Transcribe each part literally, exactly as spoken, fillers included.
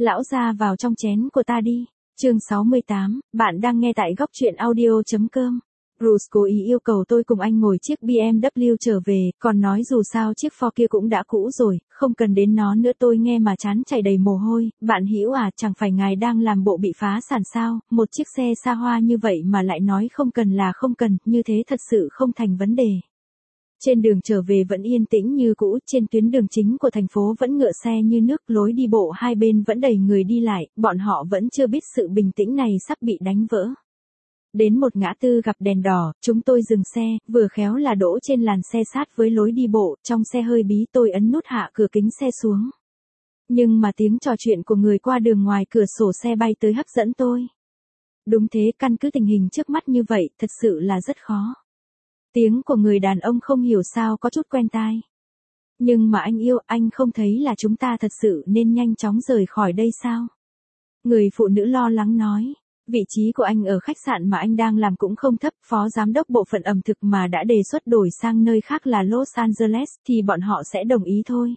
lão ra vào trong chén của ta đi. Chương sáu mươi tám, bạn đang nghe tại góc truyện audio.com. Bruce cố ý yêu cầu tôi cùng anh ngồi chiếc bê em vê trở về, còn nói dù sao chiếc Ford kia cũng đã cũ rồi, không cần đến nó nữa. Tôi nghe mà chán chảy đầy mồ hôi. Bạn Hữu à, chẳng phải ngài đang làm bộ bị phá sản sao, một chiếc xe xa hoa như vậy mà lại nói không cần là không cần, như thế thật sự không thành vấn đề. Trên đường trở về vẫn yên tĩnh như cũ, trên tuyến đường chính của thành phố vẫn ngựa xe như nước, lối đi bộ hai bên vẫn đầy người đi lại, bọn họ vẫn chưa biết sự bình tĩnh này sắp bị đánh vỡ. Đến một ngã tư gặp đèn đỏ, chúng tôi dừng xe, vừa khéo là đỗ trên làn xe sát với lối đi bộ, trong xe hơi bí tôi ấn nút hạ cửa kính xe xuống. Nhưng mà tiếng trò chuyện của người qua đường ngoài cửa sổ xe bay tới hấp dẫn tôi. Đúng thế, căn cứ tình hình trước mắt như vậy, thật sự là rất khó. Tiếng của người đàn ông không hiểu sao có chút quen tai. Nhưng mà anh yêu, anh không thấy là chúng ta thật sự nên nhanh chóng rời khỏi đây sao? Người phụ nữ lo lắng nói. Vị trí của anh ở khách sạn mà anh đang làm cũng không thấp, phó giám đốc bộ phận ẩm thực mà đã đề xuất đổi sang nơi khác là Los Angeles thì bọn họ sẽ đồng ý thôi.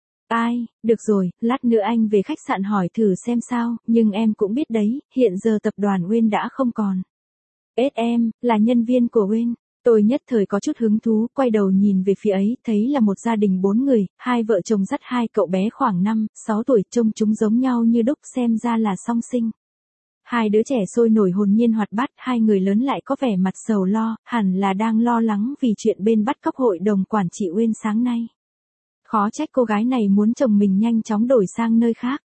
Ai, được rồi, lát nữa anh về khách sạn hỏi thử xem sao, nhưng em cũng biết đấy, hiện giờ tập đoàn Wayne đã không còn. ét em, là nhân viên của Wayne. Tôi nhất thời có chút hứng thú, quay đầu nhìn về phía ấy, thấy là một gia đình bốn người, hai vợ chồng dắt hai cậu bé khoảng năm, sáu tuổi, trông chúng giống nhau như đúc, xem ra là song sinh. Hai đứa trẻ sôi nổi hồn nhiên hoạt bát, hai người lớn lại có vẻ mặt sầu lo, hẳn là đang lo lắng vì chuyện bên bắt cóc hội đồng quản trị Wayne sáng nay. Khó trách cô gái này muốn chồng mình nhanh chóng đổi sang nơi khác.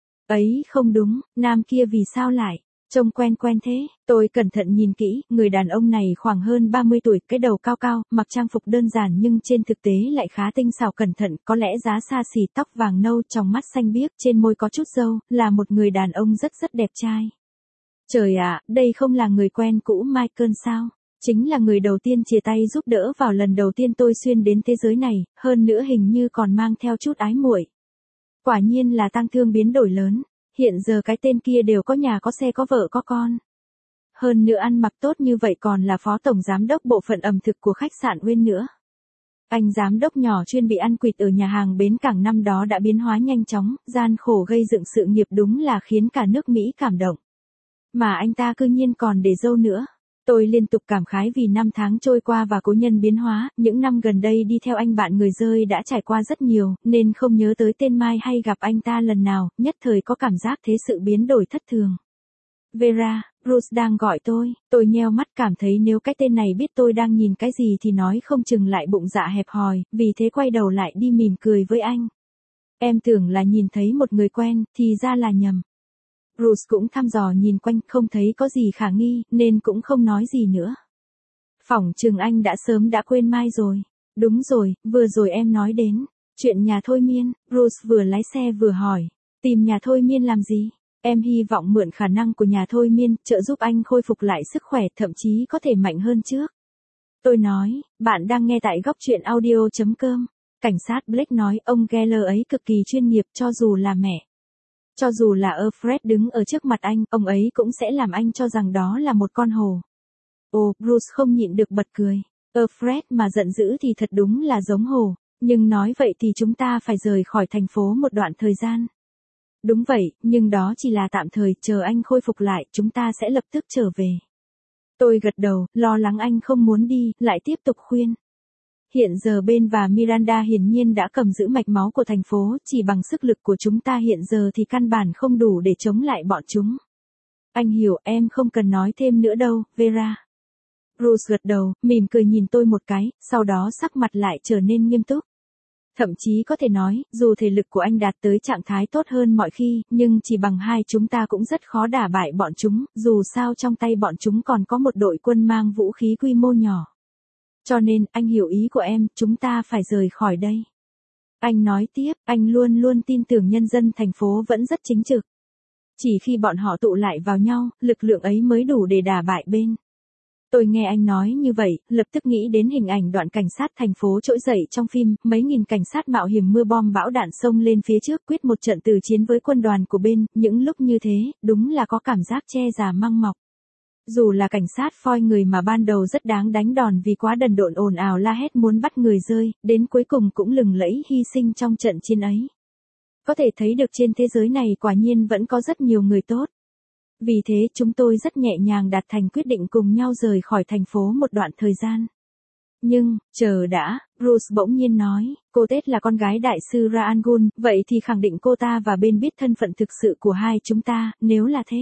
Ấy không đúng, nam kia vì sao lại trông quen quen thế? Tôi cẩn thận nhìn kỹ, người đàn ông này khoảng hơn ba mươi tuổi, cái đầu cao cao, mặc trang phục đơn giản nhưng trên thực tế lại khá tinh xảo cẩn thận, có lẽ giá xa xỉ, tóc vàng nâu, tròng mắt xanh biếc, trên môi có chút râu, là một người đàn ông rất rất đẹp trai. Trời ạ, đây không là người quen cũ Michael sao? Chính là người đầu tiên chia tay giúp đỡ vào lần đầu tiên tôi xuyên đến thế giới này, hơn nữa hình như còn mang theo chút ái muội. Quả nhiên là tang thương biến đổi lớn, hiện giờ cái tên kia đều có nhà có xe có vợ có con. Hơn nữa ăn mặc tốt như vậy còn là phó tổng giám đốc bộ phận ẩm thực của khách sạn Wayne nữa. Anh giám đốc nhỏ chuyên bị ăn quỵt ở nhà hàng bến cảng năm đó đã biến hóa nhanh chóng, gian khổ gây dựng sự nghiệp đúng là khiến cả nước Mỹ cảm động. Mà anh ta cư nhiên còn để dâu nữa. Tôi liên tục cảm khái vì năm tháng trôi qua và cố nhân biến hóa, những năm gần đây đi theo anh bạn người rơi đã trải qua rất nhiều, nên không nhớ tới tên Mai hay gặp anh ta lần nào, nhất thời có cảm giác thế sự biến đổi thất thường. Vera, Bruce đang gọi tôi, tôi nheo mắt cảm thấy nếu cái tên này biết tôi đang nhìn cái gì thì nói không chừng lại bụng dạ hẹp hòi, vì thế quay đầu lại đi mỉm cười với anh. Em tưởng là nhìn thấy một người quen, thì ra là nhầm. Bruce cũng thăm dò nhìn quanh, không thấy có gì khả nghi, nên cũng không nói gì nữa. Phỏng chừng anh đã sớm đã quên Mai rồi. Đúng rồi, vừa rồi em nói đến chuyện nhà thôi miên, Bruce vừa lái xe vừa hỏi. Tìm nhà thôi miên làm gì? Em hy vọng mượn khả năng của nhà thôi miên, trợ giúp anh khôi phục lại sức khỏe, thậm chí có thể mạnh hơn trước. Tôi nói, bạn đang nghe tại góc truyện audio.com. Cảnh sát Blake nói ông Geller ấy cực kỳ chuyên nghiệp, cho dù là mẹ. Cho dù là Alfred đứng ở trước mặt anh, ông ấy cũng sẽ làm anh cho rằng đó là một con hồ. Ồ, Bruce không nhịn được bật cười. Alfred mà giận dữ thì thật đúng là giống hồ. Nhưng nói vậy thì chúng ta phải rời khỏi thành phố một đoạn thời gian. Đúng vậy, nhưng đó chỉ là tạm thời, chờ anh khôi phục lại, chúng ta sẽ lập tức trở về. Tôi gật đầu, lo lắng anh không muốn đi, lại tiếp tục khuyên. Hiện giờ Ben và Miranda hiển nhiên đã cầm giữ mạch máu của thành phố, chỉ bằng sức lực của chúng ta hiện giờ thì căn bản không đủ để chống lại bọn chúng. Anh hiểu, em không cần nói thêm nữa đâu, Vera. Bruce gật đầu, mỉm cười nhìn tôi một cái, sau đó sắc mặt lại trở nên nghiêm túc. Thậm chí có thể nói, dù thể lực của anh đạt tới trạng thái tốt hơn mọi khi, nhưng chỉ bằng hai chúng ta cũng rất khó đả bại bọn chúng, dù sao trong tay bọn chúng còn có một đội quân mang vũ khí quy mô nhỏ. Cho nên, anh hiểu ý của em, chúng ta phải rời khỏi đây. Anh nói tiếp, anh luôn luôn tin tưởng nhân dân thành phố vẫn rất chính trực. Chỉ khi bọn họ tụ lại vào nhau, lực lượng ấy mới đủ để đả bại bên. Tôi nghe anh nói như vậy, lập tức nghĩ đến hình ảnh đoạn cảnh sát thành phố trỗi dậy trong phim, mấy nghìn cảnh sát mạo hiểm mưa bom bão đạn xông lên phía trước quyết một trận tử chiến với quân đoàn của bên, những lúc như thế, đúng là có cảm giác che già măng mọc. Dù là cảnh sát phoi người mà ban đầu rất đáng đánh đòn vì quá đần độn ồn ào la hét muốn bắt người rơi, đến cuối cùng cũng lừng lẫy hy sinh trong trận chiến ấy. Có thể thấy được trên thế giới này quả nhiên vẫn có rất nhiều người tốt. Vì thế chúng tôi rất nhẹ nhàng đạt thành quyết định cùng nhau rời khỏi thành phố một đoạn thời gian. Nhưng, chờ đã, Bruce bỗng nhiên nói, cô Tết là con gái đại sư Ra Al Ghul, vậy thì khẳng định cô ta và bên biết thân phận thực sự của hai chúng ta, nếu là thế.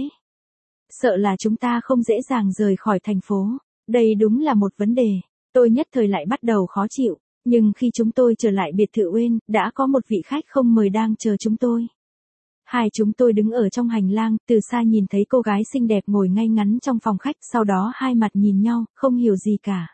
Sợ là chúng ta không dễ dàng rời khỏi thành phố. Đây đúng là một vấn đề. Tôi nhất thời lại bắt đầu khó chịu. Nhưng khi chúng tôi trở lại biệt thự Wayne, đã có một vị khách không mời đang chờ chúng tôi. Hai chúng tôi đứng ở trong hành lang, từ xa nhìn thấy cô gái xinh đẹp ngồi ngay ngắn trong phòng khách, sau đó hai mặt nhìn nhau, không hiểu gì cả.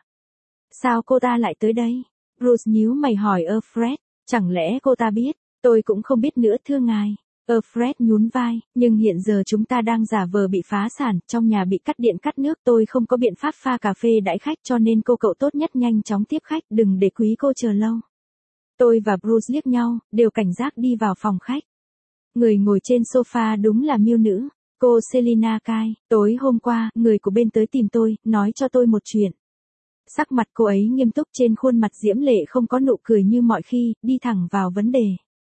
Sao cô ta lại tới đây? Bruce nhíu mày hỏi Alfred, chẳng lẽ cô ta biết? Tôi cũng không biết nữa thưa ngài. Alfred nhún vai, nhưng hiện giờ chúng ta đang giả vờ bị phá sản, trong nhà bị cắt điện cắt nước, tôi không có biện pháp pha cà phê đãi khách cho nên cô cậu tốt nhất nhanh chóng tiếp khách, đừng để quý cô chờ lâu. Tôi và Bruce liếc nhau, đều cảnh giác đi vào phòng khách. Người ngồi trên sofa đúng là miêu nữ, cô Selina Kai. Tối hôm qua, người của bên tới tìm tôi, nói cho tôi một chuyện. Sắc mặt cô ấy nghiêm túc, trên khuôn mặt diễm lệ không có nụ cười như mọi khi, đi thẳng vào vấn đề.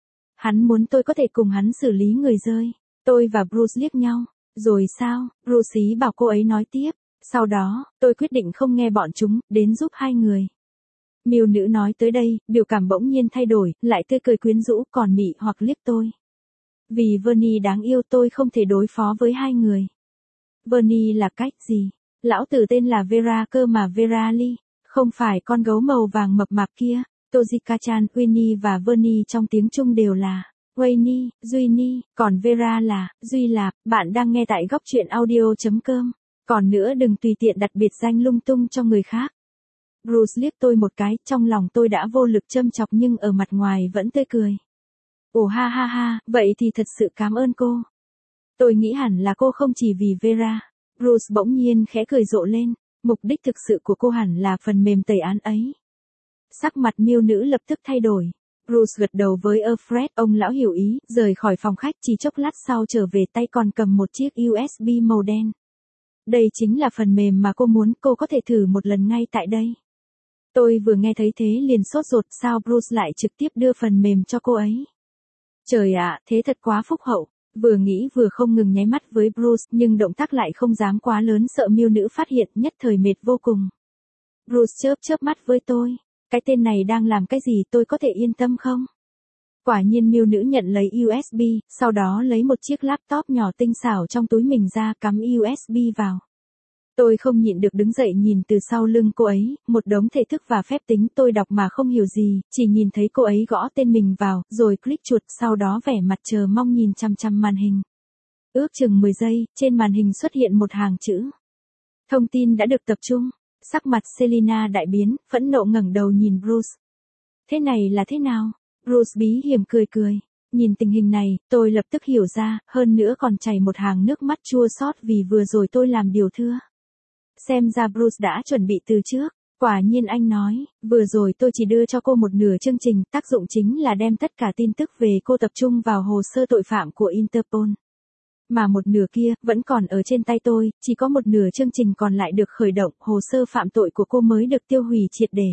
Hắn muốn tôi có thể cùng hắn xử lý người rơi. Tôi và Bruce liếc nhau. Rồi sao? Bruce ý bảo cô ấy nói tiếp. Sau đó, tôi quyết định không nghe bọn chúng, đến giúp hai người. Miêu nữ nói tới đây, biểu cảm bỗng nhiên thay đổi, lại tươi cười quyến rũ, còn mị hoặc liếc tôi. Vì Vernie đáng yêu tôi không thể đối phó với hai người. Vernie là cách gì? Lão tử tên là Vera cơ mà Vera Lee, không phải con gấu màu vàng mập mạp kia. Tojika-chan, Winnie và Vernie trong tiếng Trung đều là Wayne, Duy, còn Vera là Duy Lạp. Bạn đang nghe tại góc truyện audio chấm com. Còn nữa đừng tùy tiện đặt biệt danh lung tung cho người khác. Bruce liếc tôi một cái, trong lòng tôi đã vô lực châm chọc nhưng ở mặt ngoài vẫn tươi cười. Ồ ha ha ha, vậy thì thật sự cảm ơn cô. Tôi nghĩ hẳn là cô không chỉ vì Vera. Bruce bỗng nhiên khẽ cười rộ lên, mục đích thực sự của cô hẳn là phần mềm tẩy án ấy. Sắc mặt miêu nữ lập tức thay đổi. Bruce gật đầu với Alfred, ông lão hiểu ý, rời khỏi phòng khách, chỉ chốc lát sau trở về tay còn cầm một chiếc u ét bê màu đen. Đây chính là phần mềm mà cô muốn, cô có thể thử một lần ngay tại đây. Tôi vừa nghe thấy thế liền sốt ruột, sao Bruce lại trực tiếp đưa phần mềm cho cô ấy. Trời ạ, thế thật quá phúc hậu. Vừa nghĩ vừa không ngừng nháy mắt với Bruce, nhưng động tác lại không dám quá lớn sợ miêu nữ phát hiện, nhất thời mệt vô cùng. Bruce chớp chớp mắt với tôi. Cái tên này đang làm cái gì, tôi có thể yên tâm không? Quả nhiên miêu nữ nhận lấy u ét bê, sau đó lấy một chiếc laptop nhỏ tinh xảo trong túi mình ra, cắm u ét bê vào. Tôi không nhịn được đứng dậy nhìn từ sau lưng cô ấy, một đống thể thức và phép tính tôi đọc mà không hiểu gì, chỉ nhìn thấy cô ấy gõ tên mình vào, rồi click chuột, sau đó vẻ mặt chờ mong nhìn chăm chăm màn hình. Ước chừng mười giây, trên màn hình xuất hiện một hàng chữ. Thông tin đã được tập trung. Sắc mặt Selina đại biến, phẫn nộ ngẩng đầu nhìn Bruce. Thế này là thế nào? Bruce bí hiểm cười cười. Nhìn tình hình này, tôi lập tức hiểu ra, hơn nữa còn chảy một hàng nước mắt chua xót vì vừa rồi tôi làm điều thưa. Xem ra Bruce đã chuẩn bị từ trước. Quả nhiên anh nói, vừa rồi tôi chỉ đưa cho cô một nửa chương trình, tác dụng chính là đem tất cả tin tức về cô tập trung vào hồ sơ tội phạm của Interpol. Mà một nửa kia, vẫn còn ở trên tay tôi, chỉ có một nửa chương trình còn lại được khởi động, hồ sơ phạm tội của cô mới được tiêu hủy triệt để.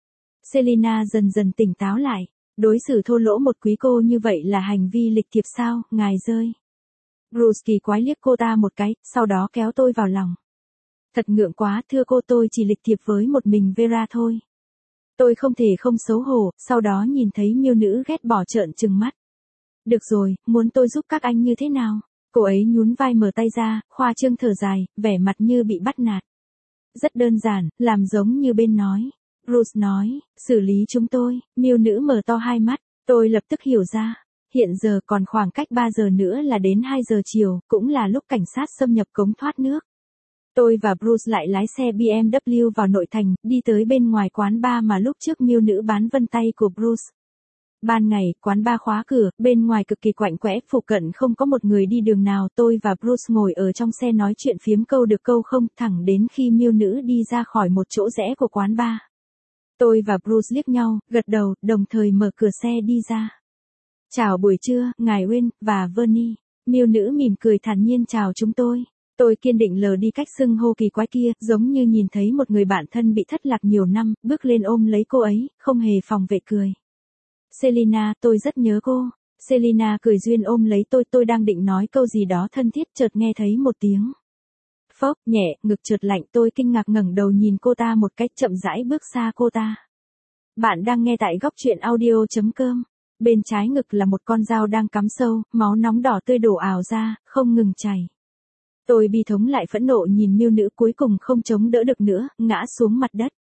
Selina dần dần tỉnh táo lại, đối xử thô lỗ một quý cô như vậy là hành vi lịch thiệp sao, ngài rơi. Bruce kỳ quái liếc cô ta một cái, sau đó kéo tôi vào lòng. Thật ngượng quá, thưa cô, tôi chỉ lịch thiệp với một mình Vera thôi. Tôi không thể không xấu hổ, sau đó nhìn thấy miêu nữ ghét bỏ trợn trừng mắt. Được rồi, muốn tôi giúp các anh như thế nào? Cô ấy nhún vai mở tay ra, khoa trương thở dài, vẻ mặt như bị bắt nạt. Rất đơn giản, làm giống như bên nói. Bruce nói, xử lý chúng tôi, miêu nữ mở to hai mắt, tôi lập tức hiểu ra. Hiện giờ còn khoảng cách ba giờ nữa là đến hai giờ chiều, cũng là lúc cảnh sát xâm nhập cống thoát nước. Tôi và Bruce lại lái xe bê em vê vào nội thành, đi tới bên ngoài quán bar mà lúc trước miêu nữ bán vân tay của Bruce. Ban ngày, quán bar khóa cửa, bên ngoài cực kỳ quạnh quẽ, phụ cận không có một người đi đường nào, tôi và Bruce ngồi ở trong xe nói chuyện phiếm câu được câu không, thẳng đến khi miêu nữ đi ra khỏi một chỗ rẽ của quán bar. Tôi và Bruce liếc nhau, gật đầu, đồng thời mở cửa xe đi ra. Chào buổi trưa, ngài Wayne, và Vernie. Miêu nữ mỉm cười thản nhiên chào chúng tôi. Tôi kiên định lờ đi cách xưng hô kỳ quái kia, giống như nhìn thấy một người bạn thân bị thất lạc nhiều năm, bước lên ôm lấy cô ấy, không hề phòng vệ cười. Selina, tôi rất nhớ cô. Selina cười duyên ôm lấy tôi, tôi đang định nói câu gì đó thân thiết chợt nghe thấy một tiếng phốc nhẹ, ngực chợt lạnh, tôi kinh ngạc ngẩng đầu nhìn cô ta một cách chậm rãi bước xa cô ta. Bạn đang nghe tại góc truyện audio.com. Bên trái ngực là một con dao đang cắm sâu, máu nóng đỏ tươi đổ ào ra, không ngừng chảy. Tôi bi thống lại phẫn nộ nhìn miêu nữ cuối cùng không chống đỡ được nữa, ngã xuống mặt đất.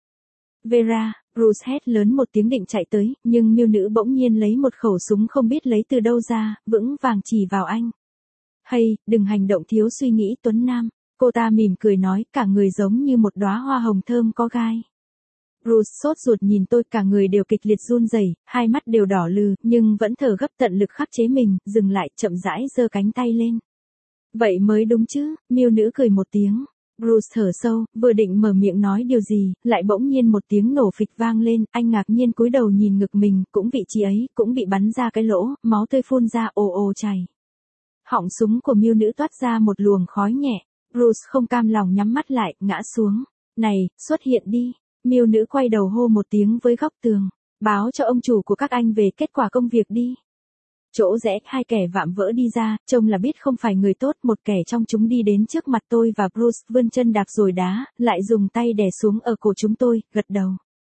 Vera, Bruce hét lớn một tiếng định chạy tới, nhưng miêu nữ bỗng nhiên lấy một khẩu súng không biết lấy từ đâu ra, vững vàng chỉ vào anh. Hay, đừng hành động thiếu suy nghĩ Tuấn Nam. Cô ta mỉm cười nói, cả người giống như một đóa hoa hồng thơm có gai. Bruce sốt ruột nhìn tôi, cả người đều kịch liệt run rẩy, hai mắt đều đỏ lừ, nhưng vẫn thở gấp tận lực khắc chế mình, dừng lại, chậm rãi giơ cánh tay lên. Vậy mới đúng chứ, miêu nữ cười một tiếng. Bruce thở sâu, vừa định mở miệng nói điều gì, lại bỗng nhiên một tiếng nổ phịch vang lên, anh ngạc nhiên cúi đầu nhìn ngực mình, cũng vị trí ấy, cũng bị bắn ra cái lỗ, máu tươi phun ra ồ ồ chảy. Họng súng của miêu nữ toát ra một luồng khói nhẹ. Bruce không cam lòng nhắm mắt lại, ngã xuống. Này, xuất hiện đi. Miêu nữ quay đầu hô một tiếng với góc tường. Báo cho ông chủ của các anh về kết quả công việc đi. Chỗ rẽ, hai kẻ vạm vỡ đi ra, trông là biết không phải người tốt, một kẻ trong chúng đi đến trước mặt tôi và Bruce, vươn chân đạp rồi đá, lại dùng tay đè xuống ở cổ chúng tôi, gật đầu.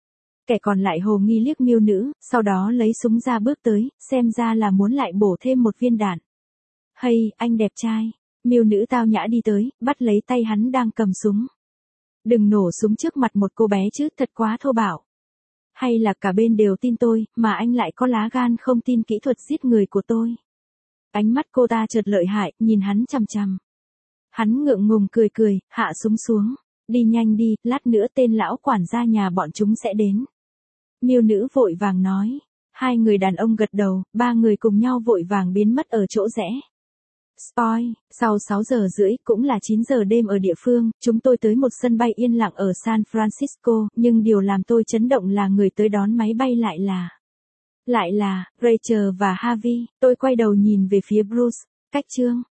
Kẻ còn lại hồ nghi liếc miêu nữ, sau đó lấy súng ra bước tới, xem ra là muốn lại bổ thêm một viên đạn. Hay, anh đẹp trai. Miêu nữ tao nhã đi tới, bắt lấy tay hắn đang cầm súng. Đừng nổ súng trước mặt một cô bé chứ, thật quá thô bạo. Hay là cả bên đều tin tôi, mà anh lại có lá gan không tin kỹ thuật giết người của tôi. Ánh mắt cô ta chợt lợi hại, nhìn hắn chằm chằm. Hắn ngượng ngùng cười cười, hạ súng xuống. Đi nhanh đi, lát nữa tên lão quản gia nhà bọn chúng sẽ đến. Miêu nữ vội vàng nói. Hai người đàn ông gật đầu, ba người cùng nhau vội vàng biến mất ở chỗ rẽ. Spoil, sau sáu giờ rưỡi, cũng là chín giờ đêm ở địa phương, chúng tôi tới một sân bay yên lặng ở San Francisco, nhưng điều làm tôi chấn động là người tới đón máy bay lại là... Lại là, Rachel và Harvey, tôi quay đầu nhìn về phía Bruce, cách chương.